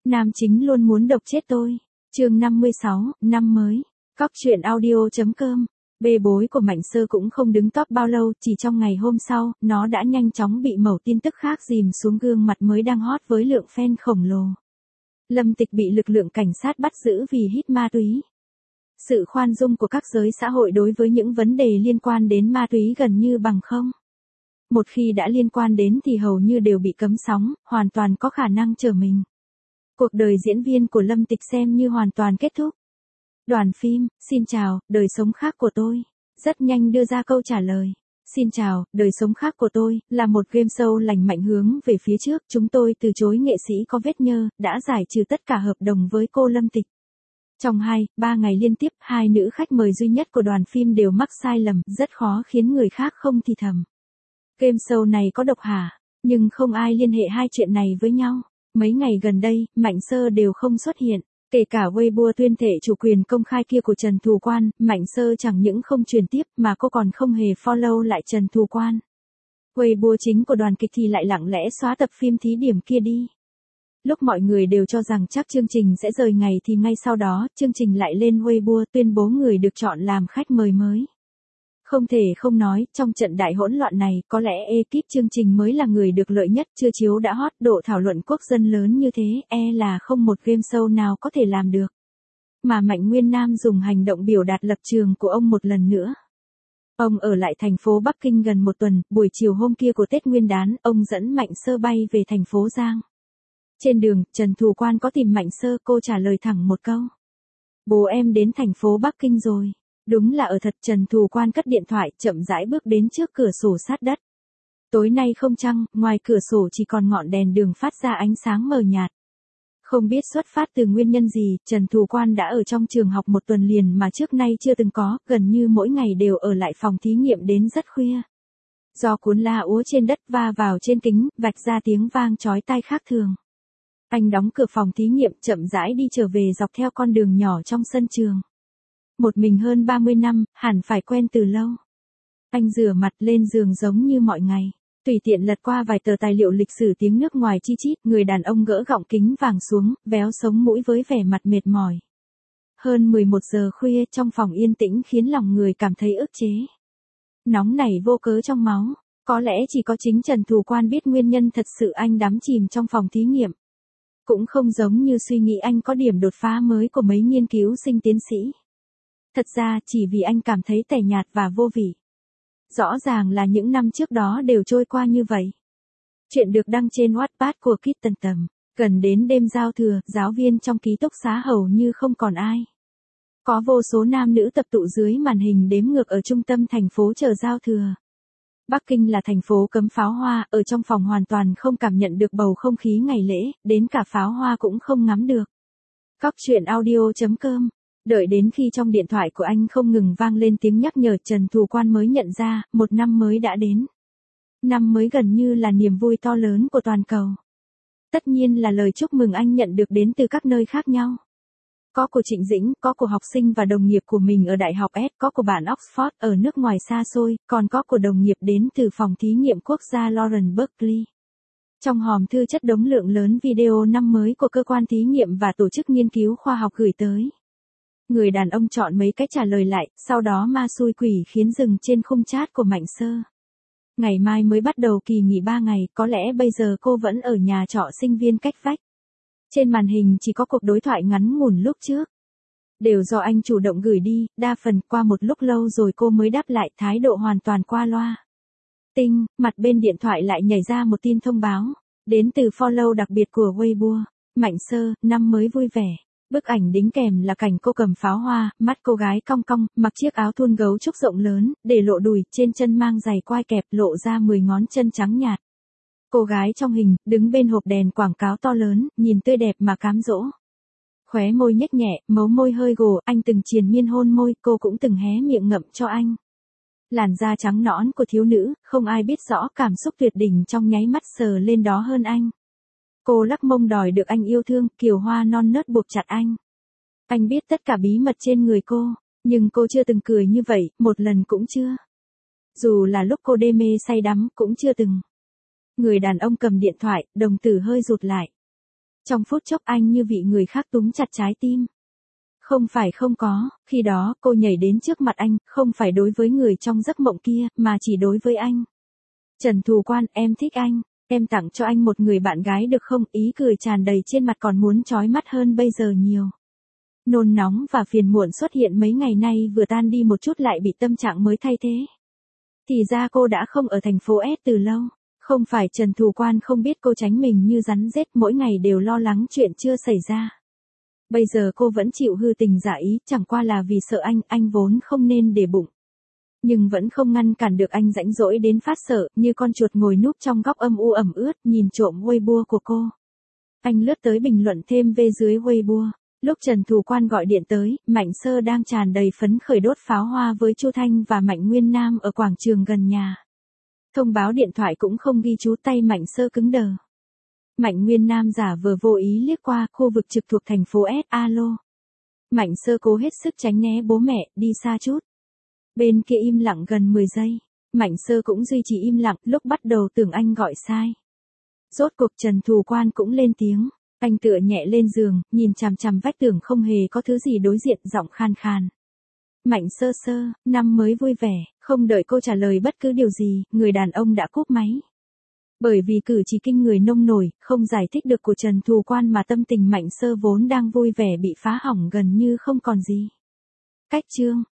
Nam chính luôn muốn độc chết tôi. Chương 56, năm mới. Cóc truyện audio.com. Bê bối của Mạnh Sơ cũng không đứng top bao lâu, chỉ trong ngày hôm sau, nó đã nhanh chóng bị mẩu tin tức khác dìm xuống gương mặt mới đang hot với lượng fan khổng lồ. Lâm Tịch bị lực lượng cảnh sát bắt giữ vì hít ma túy. Sự khoan dung của các giới xã hội đối với những vấn đề liên quan đến ma túy gần như bằng không. Một khi đã liên quan đến thì hầu như đều bị cấm sóng, hoàn toàn có khả năng trở mình. Cuộc đời diễn viên của Lâm Tịch xem như hoàn toàn kết thúc. Đoàn phim, xin chào, đời sống khác của tôi. Rất nhanh đưa ra câu trả lời. Xin chào, đời sống khác của tôi, là một game show lành mạnh hướng về phía trước. Chúng tôi từ chối nghệ sĩ có vết nhơ, đã giải trừ tất cả hợp đồng với cô Lâm Tịch. Trong 2-3 ngày liên tiếp, hai nữ khách mời duy nhất của đoàn phim đều mắc sai lầm, rất khó khiến người khác không thì thầm. Game show này có độc hả? Nhưng không ai liên hệ hai chuyện này với nhau. Mấy ngày gần đây, Mạnh Sơ đều không xuất hiện. Kể cả Weibo tuyên thệ chủ quyền công khai kia của Trần Thù Quan, Mạnh Sơ chẳng những không truyền tiếp mà cô còn không hề follow lại Trần Thù Quan. Weibo chính của đoàn kịch thì lại lặng lẽ xóa tập phim thí điểm kia đi. Lúc mọi người đều cho rằng chắc chương trình sẽ rời ngày thì ngay sau đó, chương trình lại lên Weibo tuyên bố người được chọn làm khách mời mới. Không thể không nói, trong trận đại hỗn loạn này, có lẽ ekip chương trình mới là người được lợi nhất, chưa chiếu đã hot, độ thảo luận quốc dân lớn như thế, là không một game show nào có thể làm được. Mà Mạnh Nguyên Nam dùng hành động biểu đạt lập trường của ông một lần nữa. Ông ở lại thành phố Bắc Kinh gần một tuần, buổi chiều hôm kia của Tết Nguyên đán, ông dẫn Mạnh Sơ bay về thành phố Giang. Trên đường, Trần Thù Quan có tìm Mạnh Sơ, cô trả lời thẳng một câu. Bố em đến thành phố Bắc Kinh rồi. Đúng là ở thật. Trần Thù Quan cất điện thoại, chậm rãi bước đến trước cửa sổ sát đất. Tối nay không trăng, ngoài cửa sổ chỉ còn ngọn đèn đường phát ra ánh sáng mờ nhạt. Không biết xuất phát từ nguyên nhân gì, Trần Thù Quan đã ở trong trường học một tuần liền mà trước nay chưa từng có, gần như mỗi ngày đều ở lại phòng thí nghiệm đến rất khuya. Do cuốn la úa trên đất va vào trên kính, vạch ra tiếng vang chói tai khác thường. Anh đóng cửa phòng thí nghiệm, chậm rãi đi trở về dọc theo con đường nhỏ trong sân trường. Một mình hơn 30 năm, hẳn phải quen từ lâu. Anh rửa mặt lên giường giống như mọi ngày. Tùy tiện lật qua vài tờ tài liệu lịch sử tiếng nước ngoài chi chít, người đàn ông gỡ gọng kính vàng xuống, véo sống mũi với vẻ mặt mệt mỏi. Hơn 11 giờ khuya, trong phòng yên tĩnh khiến lòng người cảm thấy ức chế. Nóng nảy vô cớ trong máu. Có lẽ chỉ có chính Trần Thù Quan biết nguyên nhân thật sự anh đắm chìm trong phòng thí nghiệm. Cũng không giống như suy nghĩ anh có điểm đột phá mới của mấy nghiên cứu sinh tiến sĩ. Thật ra chỉ vì anh cảm thấy tẻ nhạt và vô vị. Rõ ràng là những năm trước đó đều trôi qua như vậy. Chuyện được đăng trên Wattpad của Kitten Tầm. Gần đến đêm giao thừa, giáo viên trong ký túc xá hầu như không còn ai. Có vô số nam nữ tập tụ dưới màn hình đếm ngược ở trung tâm thành phố chờ giao thừa. Bắc Kinh là thành phố cấm pháo hoa, ở trong phòng hoàn toàn không cảm nhận được bầu không khí ngày lễ, đến cả pháo hoa cũng không ngắm được. Cóc truyện audio.com. Đợi đến khi trong điện thoại của anh không ngừng vang lên tiếng nhắc nhở, Trần Thù Quan mới nhận ra, một năm mới đã đến. Năm mới gần như là niềm vui to lớn của toàn cầu. Tất nhiên là lời chúc mừng anh nhận được đến từ các nơi khác nhau. Có của Trịnh Dĩnh, có của học sinh và đồng nghiệp của mình ở Đại học S, có của bạn Oxford ở nước ngoài xa xôi, còn có của đồng nghiệp đến từ phòng thí nghiệm quốc gia Lawrence Berkeley. Trong hòm thư chất đống lượng lớn video năm mới của cơ quan thí nghiệm và tổ chức nghiên cứu khoa học gửi tới. Người đàn ông chọn mấy cách trả lời lại, sau đó ma xui quỷ khiến dừng trên khung chat của Mạnh Sơ. Ngày mai mới bắt đầu kỳ nghỉ 3 ngày, có lẽ bây giờ cô vẫn ở nhà trọ sinh viên cách vách. Trên màn hình chỉ có cuộc đối thoại ngắn ngủn lúc trước. Đều do anh chủ động gửi đi, đa phần qua một lúc lâu rồi cô mới đáp lại, thái độ hoàn toàn qua loa. Tinh, mặt bên điện thoại lại nhảy ra một tin thông báo. Đến từ follow đặc biệt của Weibo. Mạnh Sơ, năm mới vui vẻ. Bức ảnh đính kèm là cảnh cô cầm pháo hoa, mắt cô gái cong cong, mặc chiếc áo thun gấu trúc rộng lớn, để lộ đùi, trên chân mang giày quai kẹp, lộ ra 10 ngón chân trắng nhạt. Cô gái trong hình, đứng bên hộp đèn quảng cáo to lớn, nhìn tươi đẹp mà cám dỗ. Khóe môi nhếch nhẹ, mấu môi hơi gồ, anh từng triền miên hôn môi, cô cũng từng hé miệng ngậm cho anh. Làn da trắng nõn của thiếu nữ, không ai biết rõ cảm xúc tuyệt đỉnh trong nháy mắt sờ lên đó hơn anh. Cô lắc mông đòi được anh yêu thương, kiều hoa non nớt buộc chặt anh. Anh biết tất cả bí mật trên người cô, nhưng cô chưa từng cười như vậy, một lần cũng chưa. Dù là lúc cô đê mê say đắm, cũng chưa từng. Người đàn ông cầm điện thoại, đồng tử hơi rụt lại. Trong phút chốc anh như bị người khác túm chặt trái tim. Không phải không có, khi đó cô nhảy đến trước mặt anh, không phải đối với người trong giấc mộng kia, mà chỉ đối với anh. Trần Thù Quan, em thích anh, em tặng cho anh một người bạn gái được không? Ý cười tràn đầy trên mặt còn muốn chói mắt hơn bây giờ nhiều. Nôn nóng và phiền muộn xuất hiện mấy ngày nay vừa tan đi một chút lại bị tâm trạng mới thay thế. Thì ra cô đã không ở thành phố S từ lâu. Không phải Trần Thù Quan không biết cô tránh mình như rắn rết, mỗi ngày đều lo lắng chuyện chưa xảy ra. Bây giờ cô vẫn chịu hư tình giả ý, chẳng qua là vì sợ anh vốn không nên để bụng. Nhưng vẫn không ngăn cản được anh rãnh rỗi đến phát sợ, như con chuột ngồi núp trong góc âm u ẩm ướt, nhìn trộm Weibo của cô. Anh lướt tới bình luận thêm về dưới Weibo. Lúc Trần Thù Quan gọi điện tới, Mạnh Sơ đang tràn đầy phấn khởi đốt pháo hoa với Chu Thanh và Mạnh Nguyên Nam ở quảng trường gần nhà. Thông báo điện thoại cũng không ghi chú, tay Mạnh Sơ cứng đờ. Mạnh Nguyên Nam giả vờ vô ý liếc qua khu vực trực thuộc thành phố S. Alo. Mạnh Sơ cố hết sức tránh né bố mẹ, đi xa chút. Bên kia im lặng gần 10 giây. Mạnh Sơ cũng duy trì im lặng, lúc bắt đầu tưởng anh gọi sai. Rốt cuộc Trần Thù Quan cũng lên tiếng. Anh tựa nhẹ lên giường, nhìn chằm chằm vách tường không hề có thứ gì đối diện, giọng khan khan. Mạnh Sơ Sơ, năm mới vui vẻ, không đợi cô trả lời bất cứ điều gì, người đàn ông đã cúp máy. Bởi vì cử chỉ kinh người nông nổi, không giải thích được của Trần Thù Quan mà tâm tình Mạnh Sơ vốn đang vui vẻ bị phá hỏng gần như không còn gì. Cách chương